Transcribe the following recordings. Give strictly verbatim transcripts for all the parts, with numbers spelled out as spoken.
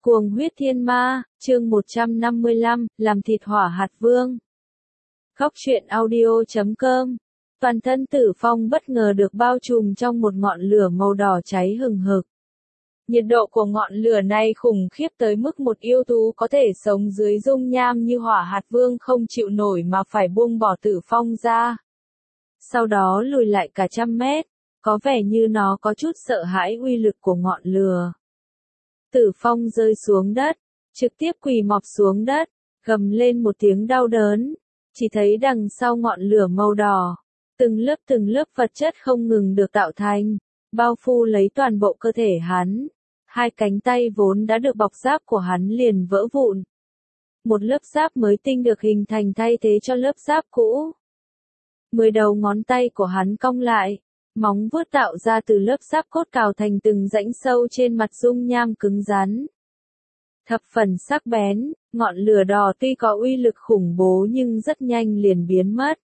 Cuồng huyết thiên ma, chương một trăm năm mươi lăm, làm thịt hỏa hạt vương. Góc truyện audio chấm com. Toàn thân Tử Phong bất ngờ được bao trùm trong một ngọn lửa màu đỏ cháy hừng hực. Nhiệt độ của ngọn lửa này khủng khiếp tới mức một yêu thú có thể sống dưới dung nham như hỏa hạt vương không chịu nổi mà phải buông bỏ Tử Phong ra. Sau đó lùi lại cả trăm mét, có vẻ như nó có chút sợ hãi uy lực của ngọn lửa. Tử Phong rơi xuống đất, trực tiếp quỳ mọp xuống đất, gầm lên một tiếng đau đớn, chỉ thấy đằng sau ngọn lửa màu đỏ, từng lớp từng lớp vật chất không ngừng được tạo thành, bao phủ lấy toàn bộ cơ thể hắn. Hai cánh tay vốn đã được bọc giáp của hắn liền vỡ vụn. Một lớp giáp mới tinh được hình thành thay thế cho lớp giáp cũ. Mười đầu ngón tay của hắn cong lại, móng vuốt tạo ra từ lớp giáp cốt cào thành từng rãnh sâu trên mặt dung nham cứng rắn. Thập phần sắc bén, ngọn lửa đỏ tuy có uy lực khủng bố nhưng rất nhanh liền biến mất.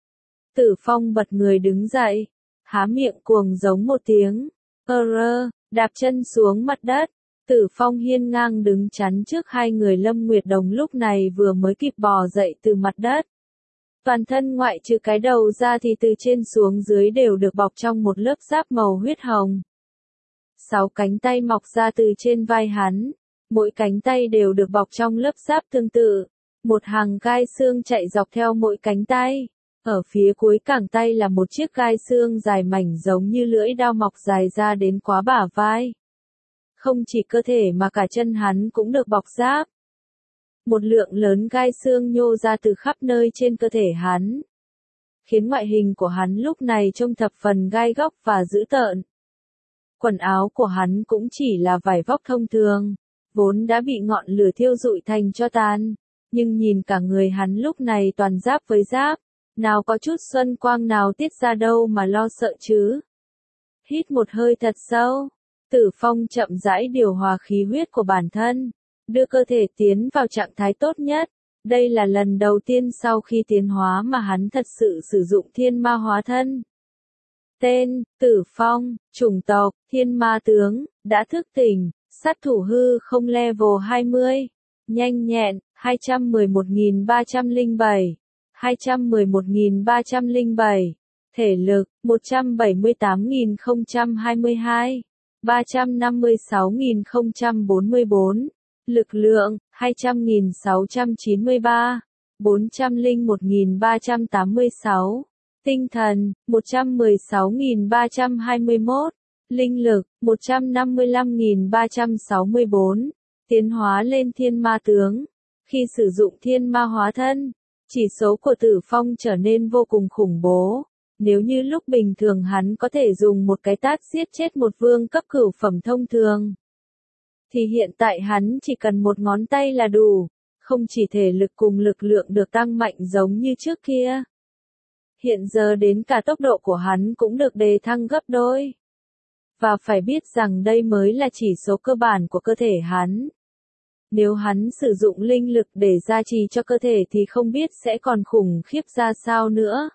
Tử Phong bật người đứng dậy, há miệng cuồng giống một tiếng, ơ rơ, đạp chân xuống mặt đất. Tử Phong hiên ngang đứng chắn trước hai người Lâm Nguyệt Đồng lúc này vừa mới kịp bò dậy từ mặt đất. Toàn thân ngoại trừ cái đầu ra thì từ trên xuống dưới đều được bọc trong một lớp giáp màu huyết hồng. Sáu cánh tay mọc ra từ trên vai hắn, mỗi cánh tay đều được bọc trong lớp giáp tương tự. Một hàng gai xương chạy dọc theo mỗi cánh tay. Ở phía cuối cẳng tay là một chiếc gai xương dài mảnh giống như lưỡi dao mọc dài ra đến quá bả vai. Không chỉ cơ thể mà cả chân hắn cũng được bọc giáp. Một lượng lớn gai xương nhô ra từ khắp nơi trên cơ thể hắn, khiến ngoại hình của hắn lúc này trông thập phần gai góc và dữ tợn. Quần áo của hắn cũng chỉ là vải vóc thông thường, vốn đã bị ngọn lửa thiêu rụi thành tro tàn, nhưng nhìn cả người hắn lúc này toàn giáp với giáp, nào có chút xuân quang nào tiết ra đâu mà lo sợ chứ. Hít một hơi thật sâu, Tử Phong chậm rãi điều hòa khí huyết của bản thân, đưa cơ thể tiến vào trạng thái tốt nhất. Đây là lần đầu tiên sau khi tiến hóa mà hắn thật sự sử dụng thiên ma hóa thân. Tên, Tử Phong, chủng tộc, thiên ma tướng, đã thức tỉnh, sát thủ hư không level hai mươi, nhanh nhẹn, hai trăm mười một nghìn ba trăm lẻ bảy, hai trăm mười một nghìn ba trăm lẻ bảy, thể lực, một trăm bảy mươi tám nghìn không trăm hai mươi hai, ba trăm năm mươi sáu nghìn không trăm bốn mươi bốn. Lực lượng, hai trăm nghìn sáu trăm chín mươi ba, bốn trăm lẻ một nghìn ba trăm tám mươi sáu. Tinh thần, một trăm mười sáu nghìn ba trăm hai mươi mốt. Linh lực, một trăm năm mươi lăm nghìn ba trăm sáu mươi bốn. Tiến hóa lên thiên ma tướng. Khi sử dụng thiên ma hóa thân, chỉ số của Tử Phong trở nên vô cùng khủng bố. Nếu như lúc bình thường hắn có thể dùng một cái tát giết chết một vương cấp cửu phẩm thông thường, thì hiện tại hắn chỉ cần một ngón tay là đủ, không chỉ thể lực cùng lực lượng được tăng mạnh giống như trước kia. Hiện giờ đến cả tốc độ của hắn cũng được đề thăng gấp đôi. Và phải biết rằng đây mới là chỉ số cơ bản của cơ thể hắn. Nếu hắn sử dụng linh lực để gia trì cho cơ thể thì không biết sẽ còn khủng khiếp ra sao nữa.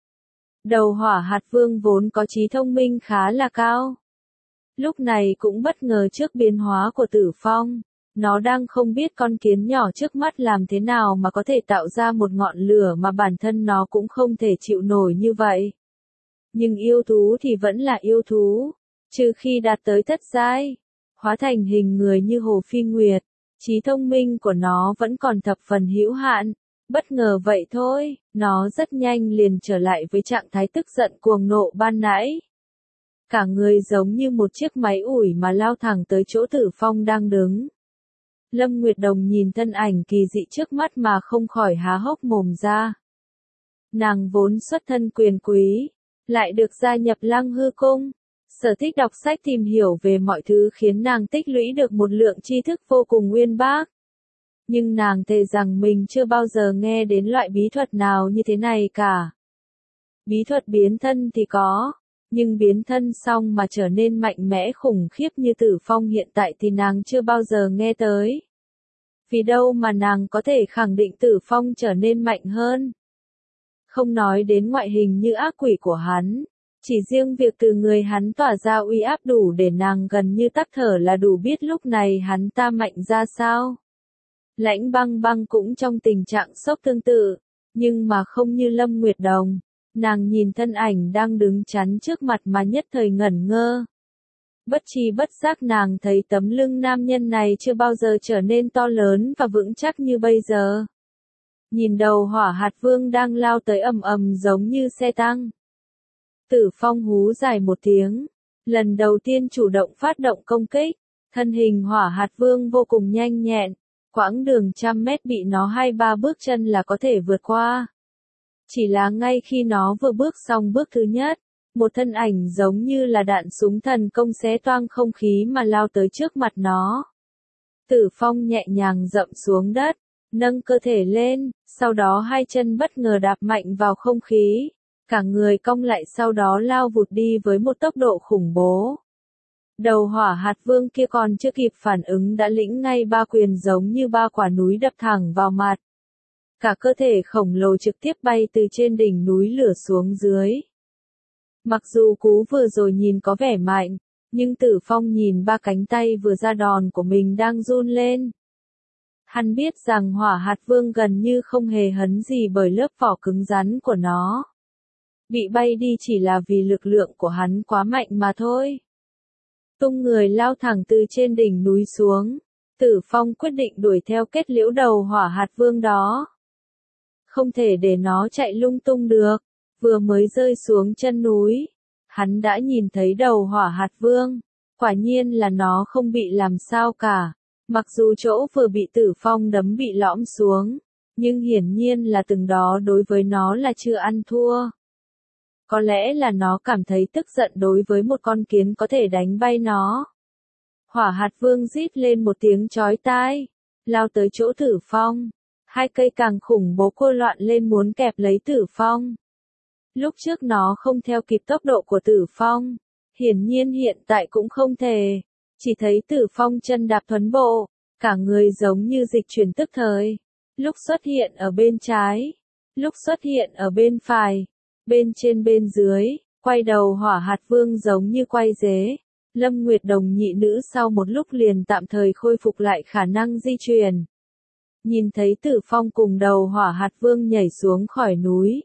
Đầu hỏa hạt vương vốn có trí thông minh khá là cao. Lúc này cũng bất ngờ trước biến hóa của Tử Phong. Nó đang không biết con kiến nhỏ trước mắt làm thế nào mà có thể tạo ra một ngọn lửa mà bản thân nó cũng không thể chịu nổi như vậy. Nhưng yêu thú thì vẫn là yêu thú. Trừ khi đạt tới thất giai, hóa thành hình người như Hồ Phi Nguyệt, trí thông minh của nó vẫn còn thập phần hữu hạn. Bất ngờ vậy thôi, nó rất nhanh liền trở lại với trạng thái tức giận cuồng nộ ban nãy. Cả người giống như một chiếc máy ủi mà lao thẳng tới chỗ Tử Phong đang đứng. Lâm Nguyệt Đồng nhìn thân ảnh kỳ dị trước mắt mà không khỏi há hốc mồm ra. Nàng vốn xuất thân quyền quý, lại được gia nhập Lăng Hư Cung. Sở thích đọc sách tìm hiểu về mọi thứ khiến nàng tích lũy được một lượng tri thức vô cùng uyên bác. Nhưng nàng thề rằng mình chưa bao giờ nghe đến loại bí thuật nào như thế này cả. Bí thuật biến thân thì có, nhưng biến thân xong mà trở nên mạnh mẽ khủng khiếp như Tử Phong hiện tại thì nàng chưa bao giờ nghe tới. Vì đâu mà nàng có thể khẳng định Tử Phong trở nên mạnh hơn. Không nói đến ngoại hình như ác quỷ của hắn, Chỉ riêng việc từ người hắn tỏa ra uy áp đủ để nàng gần như tắc thở là đủ biết lúc này hắn ta mạnh ra sao. Lãnh Băng Băng cũng trong tình trạng sốc tương tự, nhưng mà không như Lâm Nguyệt Đồng. Nàng nhìn thân ảnh đang đứng chắn trước mặt mà nhất thời ngẩn ngơ. Bất tri bất giác nàng thấy tấm lưng nam nhân này chưa bao giờ trở nên to lớn và vững chắc như bây giờ. Nhìn đầu hỏa hạt vương đang lao tới ầm ầm giống như xe tăng. Tử Phong hú dài một tiếng, lần đầu tiên chủ động phát động công kích, thân hình hỏa hạt vương vô cùng nhanh nhẹn, quãng đường trăm mét bị nó hai ba bước chân là có thể vượt qua. Chỉ là ngay khi nó vừa bước xong bước thứ nhất, một thân ảnh giống như là đạn súng thần công xé toang không khí mà lao tới trước mặt nó. Tử Phong nhẹ nhàng dậm xuống đất, nâng cơ thể lên, sau đó hai chân bất ngờ đạp mạnh vào không khí, cả người cong lại sau đó lao vụt đi với một tốc độ khủng bố. Đầu hỏa hạt vương kia còn chưa kịp phản ứng đã lĩnh ngay ba quyền giống như ba quả núi đập thẳng vào mặt. Cả cơ thể khổng lồ trực tiếp bay từ trên đỉnh núi lửa xuống dưới. Mặc dù cú vừa rồi nhìn có vẻ mạnh, nhưng Tử Phong nhìn ba cánh tay vừa ra đòn của mình đang run lên. Hắn biết rằng hỏa hạt vương gần như không hề hấn gì bởi lớp vỏ cứng rắn của nó. Bị bay đi chỉ là vì lực lượng của hắn quá mạnh mà thôi. Tung người lao thẳng từ trên đỉnh núi xuống, Tử Phong quyết định đuổi theo kết liễu đầu hỏa hạt vương đó. Không thể để nó chạy lung tung được, vừa mới rơi xuống chân núi, hắn đã nhìn thấy đầu hỏa hạt vương, quả nhiên là nó không bị làm sao cả, mặc dù chỗ vừa bị Tử Phong đấm bị lõm xuống, nhưng hiển nhiên là từng đó đối với nó là chưa ăn thua. Có lẽ là nó cảm thấy tức giận đối với một con kiến có thể đánh bay nó. Hỏa hạt vương rít lên một tiếng chói tai, lao tới chỗ Tử Phong. Hai cây càng khủng bố cô loạn lên muốn kẹp lấy Tử Phong. Lúc trước nó không theo kịp tốc độ của Tử Phong, hiển nhiên hiện tại cũng không thể. Chỉ thấy Tử Phong chân đạp thuấn bộ, cả người giống như dịch chuyển tức thời. Lúc xuất hiện ở bên trái, lúc xuất hiện ở bên phải, bên trên bên dưới, quay đầu hỏa hạt vương giống như quay dế. Lâm Nguyệt Đồng nhị nữ sau một lúc liền tạm thời khôi phục lại khả năng di chuyển. Nhìn thấy Tử Phong cùng đầu hỏa hạt vương nhảy xuống khỏi núi.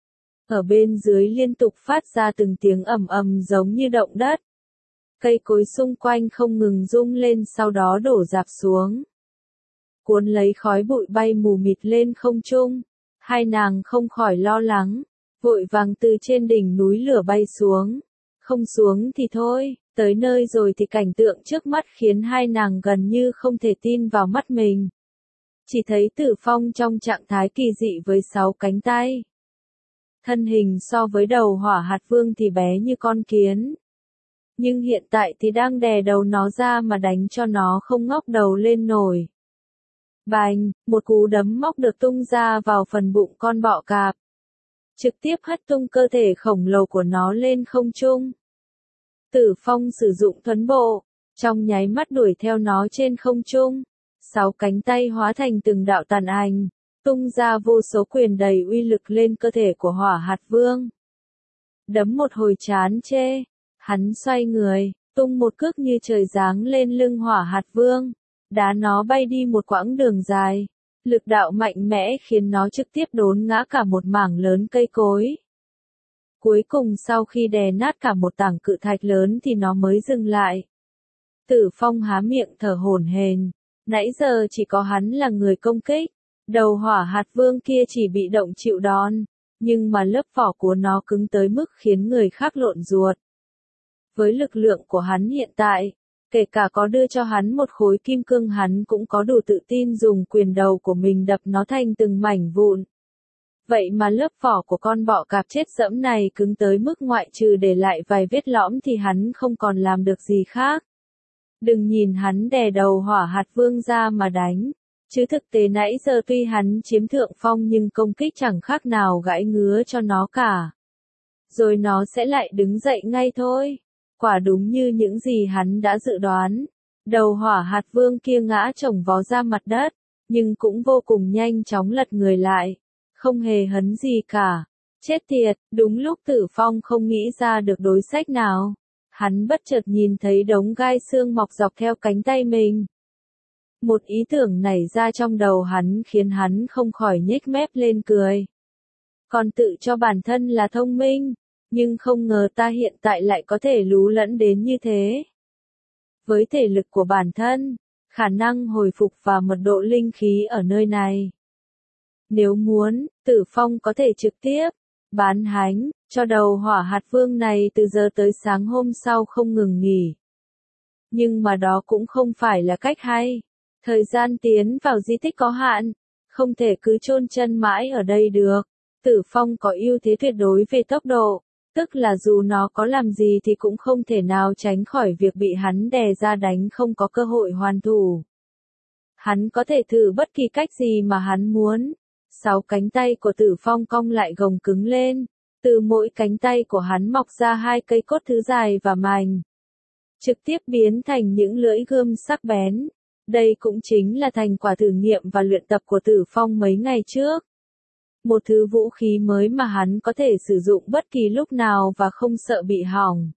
Ở bên dưới liên tục phát ra từng tiếng ầm ầm giống như động đất. Cây cối xung quanh không ngừng rung lên sau đó đổ rạp xuống. Cuốn lấy khói bụi bay mù mịt lên không trung. Hai nàng không khỏi lo lắng, vội vàng từ trên đỉnh núi lửa bay xuống. Không xuống thì thôi, tới nơi rồi thì cảnh tượng trước mắt khiến hai nàng gần như không thể tin vào mắt mình. Chỉ thấy Tử Phong trong trạng thái kỳ dị với sáu cánh tay. Thân hình so với đầu hỏa hạt vương thì bé như con kiến. Nhưng hiện tại thì đang đè đầu nó ra mà đánh cho nó không ngóc đầu lên nổi. Bành, một cú đấm móc được tung ra vào phần bụng con bọ cạp. Trực tiếp hất tung cơ thể khổng lồ của nó lên không trung. Tử Phong sử dụng thuấn bộ, trong nháy mắt đuổi theo nó trên không trung. Sáu cánh tay hóa thành từng đạo tàn ảnh, tung ra vô số quyền đầy uy lực lên cơ thể của hỏa hạt vương. Đấm một hồi chán chê, hắn xoay người, tung một cước như trời giáng lên lưng hỏa hạt vương, đá nó bay đi một quãng đường dài. Lực đạo mạnh mẽ khiến nó trực tiếp đốn ngã cả một mảng lớn cây cối. Cuối cùng sau khi đè nát cả một tảng cự thạch lớn thì nó mới dừng lại. Tử Phong há miệng thở hổn hển. Nãy giờ chỉ có hắn là người công kích, đầu hỏa hạt vương kia chỉ bị động chịu đòn, nhưng mà lớp vỏ của nó cứng tới mức khiến người khác lộn ruột. Với lực lượng của hắn hiện tại, kể cả có đưa cho hắn một khối kim cương hắn cũng có đủ tự tin dùng quyền đầu của mình đập nó thành từng mảnh vụn. Vậy mà lớp vỏ của con bọ cạp chết dẫm này cứng tới mức ngoại trừ để lại vài vết lõm thì hắn không còn làm được gì khác. Đừng nhìn hắn đè đầu hỏa hạt vương ra mà đánh, chứ thực tế nãy giờ tuy hắn chiếm thượng phong nhưng công kích chẳng khác nào gãi ngứa cho nó cả. Rồi nó sẽ lại đứng dậy ngay thôi. Quả đúng như những gì hắn đã dự đoán. Đầu hỏa hạt vương kia ngã chồng vó ra mặt đất, nhưng cũng vô cùng nhanh chóng lật người lại. Không hề hấn gì cả. Chết tiệt, đúng lúc Tử Phong không nghĩ ra được đối sách nào. Hắn bất chợt nhìn thấy đống gai xương mọc dọc theo cánh tay mình. Một ý tưởng nảy ra trong đầu hắn khiến hắn không khỏi nhếch mép lên cười. Còn tự cho bản thân là thông minh, nhưng không ngờ ta hiện tại lại có thể lú lẫn đến như thế. Với thể lực của bản thân, khả năng hồi phục và mật độ linh khí ở nơi này. Nếu muốn, Tử Phong có thể trực tiếp bán hánh cho đầu hỏa hạt vương này từ giờ tới sáng hôm sau không ngừng nghỉ. Nhưng mà đó cũng không phải là cách hay. Thời gian tiến vào di tích có hạn, không thể cứ chôn chân mãi ở đây được. Tử Phong có ưu thế tuyệt đối về tốc độ, tức là dù nó có làm gì thì cũng không thể nào tránh khỏi việc bị hắn đè ra đánh không có cơ hội hoàn thủ. Hắn có thể thử bất kỳ cách gì mà hắn muốn. Sáu cánh tay của Tử Phong cong lại gồng cứng lên, từ mỗi cánh tay của hắn mọc ra hai cây cốt thứ dài và mảnh, trực tiếp biến thành những lưỡi gươm sắc bén. Đây cũng chính là thành quả thử nghiệm và luyện tập của Tử Phong mấy ngày trước. Một thứ vũ khí mới mà hắn có thể sử dụng bất kỳ lúc nào và không sợ bị hỏng.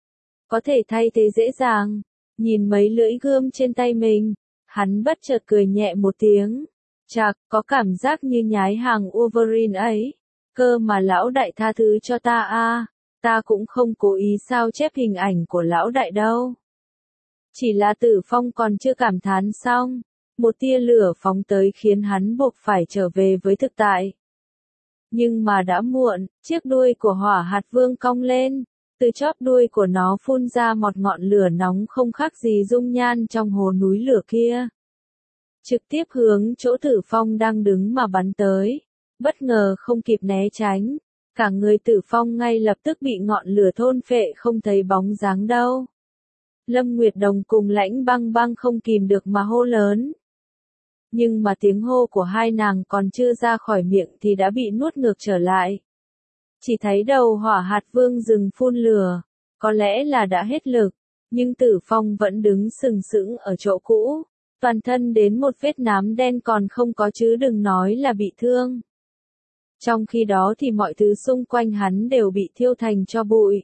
Có thể thay thế dễ dàng. Nhìn mấy lưỡi gươm trên tay mình, hắn bất chợt cười nhẹ một tiếng. Chạc, có cảm giác như nhái hàng Wolverine ấy. Cơ mà lão đại tha thứ cho ta a, ta cũng không cố ý sao chép hình ảnh của lão đại đâu. Chỉ là Tử Phong còn chưa cảm thán xong, một tia lửa phóng tới khiến hắn buộc phải trở về với thực tại. Nhưng mà đã muộn, chiếc đuôi của hỏa hạt vương cong lên, từ chóp đuôi của nó phun ra một ngọn lửa nóng không khác gì dung nhan trong hồ núi lửa kia. Trực tiếp hướng chỗ Tử Phong đang đứng mà bắn tới, bất ngờ không kịp né tránh, cả người Tử Phong ngay lập tức bị ngọn lửa thôn phệ không thấy bóng dáng đâu. Lâm Nguyệt Đồng cùng Lãnh Băng Băng không kìm được mà hô lớn. Nhưng mà tiếng hô của hai nàng còn chưa ra khỏi miệng thì đã bị nuốt ngược trở lại. Chỉ thấy đầu hỏa hạt vương dừng phun lửa, có lẽ là đã hết lực, nhưng Tử Phong vẫn đứng sừng sững ở chỗ cũ, toàn thân đến một vết nám đen còn không có chứ đừng nói là bị thương. Trong khi đó thì mọi thứ xung quanh hắn đều bị thiêu thành tro bụi.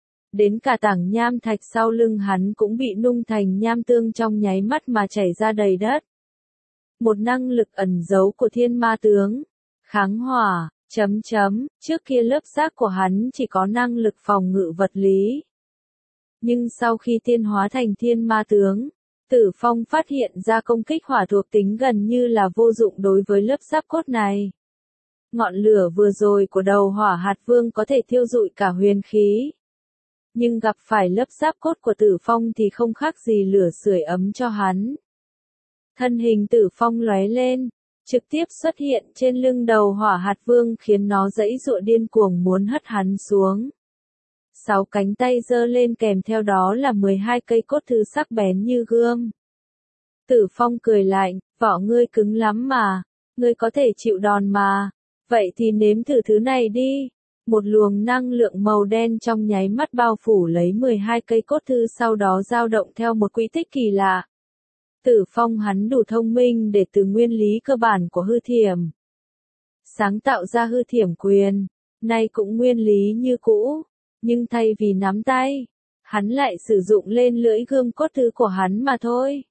Đến cả tảng nham thạch sau lưng hắn cũng bị nung thành nham tương trong nháy mắt mà chảy ra đầy đất. Một năng lực ẩn giấu của thiên ma tướng. Kháng hỏa, chấm chấm, trước kia lớp xác của hắn chỉ có năng lực phòng ngự vật lý. Nhưng sau khi tiên hóa thành thiên ma tướng, Tử Phong phát hiện ra công kích hỏa thuộc tính gần như là vô dụng đối với lớp giáp cốt này. Ngọn lửa vừa rồi của đầu hỏa hạt vương có thể thiêu rụi cả huyền khí. Nhưng gặp phải lớp giáp cốt của Tử Phong thì không khác gì lửa sưởi ấm cho hắn. Thân hình Tử Phong lóe lên, trực tiếp xuất hiện trên lưng đầu hỏa hạt vương khiến nó giãy giụa điên cuồng muốn hất hắn xuống. Sáu cánh tay giơ lên kèm theo đó là mười hai cây cốt thứ sắc bén như gươm. Tử Phong cười lạnh, vỏ ngươi cứng lắm mà, ngươi có thể chịu đòn mà, vậy thì nếm thử thứ này đi. Một luồng năng lượng màu đen trong nháy mắt bao phủ lấy mười hai cây cốt thư sau đó dao động theo một quỹ tích kỳ lạ. Tử Phong hắn đủ thông minh để từ nguyên lý cơ bản của hư thiểm sáng tạo ra hư thiểm quyền, nay cũng nguyên lý như cũ, nhưng thay vì nắm tay, hắn lại sử dụng lên lưỡi gươm cốt thứ của hắn mà thôi.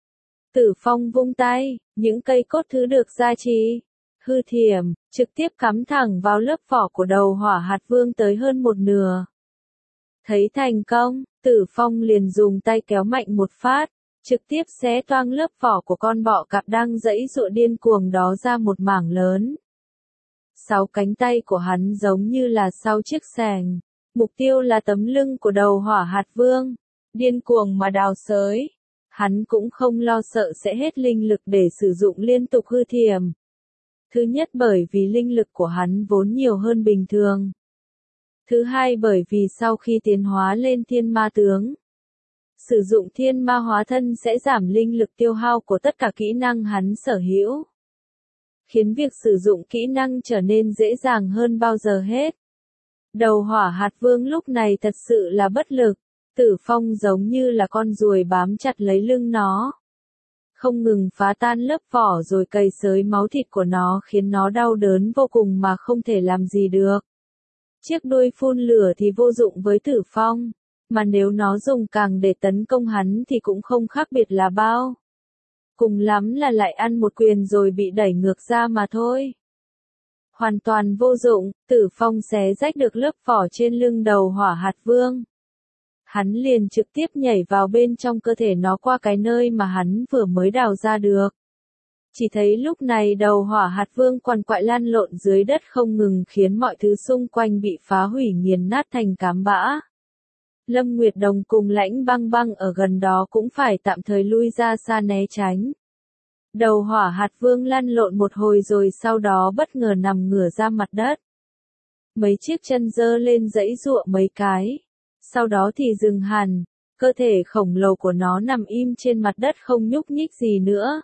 Tử Phong vung tay, những cây cốt thứ được gia trì, hư thiểm, trực tiếp cắm thẳng vào lớp vỏ của đầu hỏa hạt vương tới hơn một nửa. Thấy thành công, Tử Phong liền dùng tay kéo mạnh một phát, trực tiếp xé toang lớp vỏ của con bọ cạp đang giãy giụa điên cuồng đó ra một mảng lớn. Sáu cánh tay của hắn giống như là sáu chiếc xẻng, mục tiêu là tấm lưng của đầu hỏa hạt vương, điên cuồng mà đào xới. Hắn cũng không lo sợ sẽ hết linh lực để sử dụng liên tục hư thiểm. Thứ nhất bởi vì linh lực của hắn vốn nhiều hơn bình thường. Thứ hai bởi vì sau khi tiến hóa lên thiên ma tướng, sử dụng thiên ma hóa thân sẽ giảm linh lực tiêu hao của tất cả kỹ năng hắn sở hữu, khiến việc sử dụng kỹ năng trở nên dễ dàng hơn bao giờ hết. Đầu hỏa hạt vương lúc này thật sự là bất lực, Tử Phong giống như là con ruồi bám chặt lấy lưng nó, không ngừng phá tan lớp vỏ rồi cày xới máu thịt của nó khiến nó đau đớn vô cùng mà không thể làm gì được. Chiếc đuôi phun lửa thì vô dụng với Tử Phong, mà nếu nó dùng càng để tấn công hắn thì cũng không khác biệt là bao. Cùng lắm là lại ăn một quyền rồi bị đẩy ngược ra mà thôi. Hoàn toàn vô dụng, Tử Phong xé rách được lớp vỏ trên lưng đầu Hỏa Hạt Vương. Hắn liền trực tiếp nhảy vào bên trong cơ thể nó qua cái nơi mà hắn vừa mới đào ra được. Chỉ thấy lúc này đầu Hỏa Hạt Vương quằn quại lăn lộn dưới đất không ngừng khiến mọi thứ xung quanh bị phá hủy nghiền nát thành cám bã. Lâm Nguyệt Đồng cùng Lãnh Băng Băng ở gần đó cũng phải tạm thời lui ra xa né tránh. Đầu Hỏa Hạt Vương lăn lộn một hồi rồi sau đó bất ngờ nằm ngửa ra mặt đất. Mấy chiếc chân giơ lên giãy giụa mấy cái. Sau đó thì dừng hẳn, cơ thể khổng lồ của nó nằm im trên mặt đất không nhúc nhích gì nữa.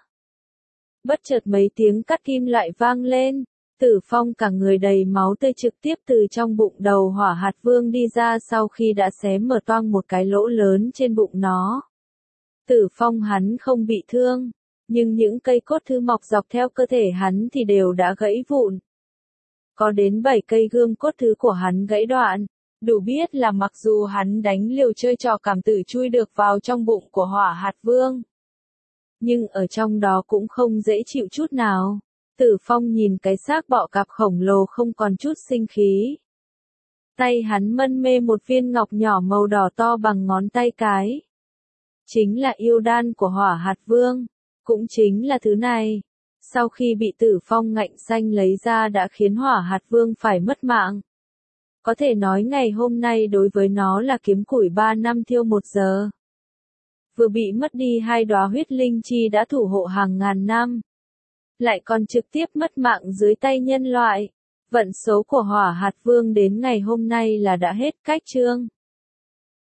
Bất chợt mấy tiếng cắt kim loại vang lên, Tử Phong cả người đầy máu tươi trực tiếp từ trong bụng đầu Hỏa Hạt Vương đi ra sau khi đã xé mở toang một cái lỗ lớn trên bụng nó. Tử Phong hắn không bị thương, nhưng những cây cốt thứ mọc dọc theo cơ thể hắn thì đều đã gãy vụn. Có đến bảy cây gươm cốt thứ của hắn gãy đoạn, đủ biết là mặc dù hắn đánh liều chơi trò cảm tử chui được vào trong bụng của Hỏa Hạt Vương, nhưng ở trong đó cũng không dễ chịu chút nào. Tử Phong nhìn cái xác bọ cạp khổng lồ không còn chút sinh khí. Tay hắn mân mê một viên ngọc nhỏ màu đỏ to bằng ngón tay cái. Chính là yêu đan của Hỏa Hạt Vương. Cũng chính là thứ này. Sau khi bị Tử Phong ngạnh xanh lấy ra đã khiến Hỏa Hạt Vương phải mất mạng. Có thể nói ngày hôm nay đối với nó là kiếm củi ba năm thiêu một giờ. Vừa bị mất đi hai đóa huyết linh chi đã thủ hộ hàng ngàn năm. Lại còn trực tiếp mất mạng dưới tay nhân loại. Vận số của Hỏa Hạt Vương đến ngày hôm nay là đã hết cách chương.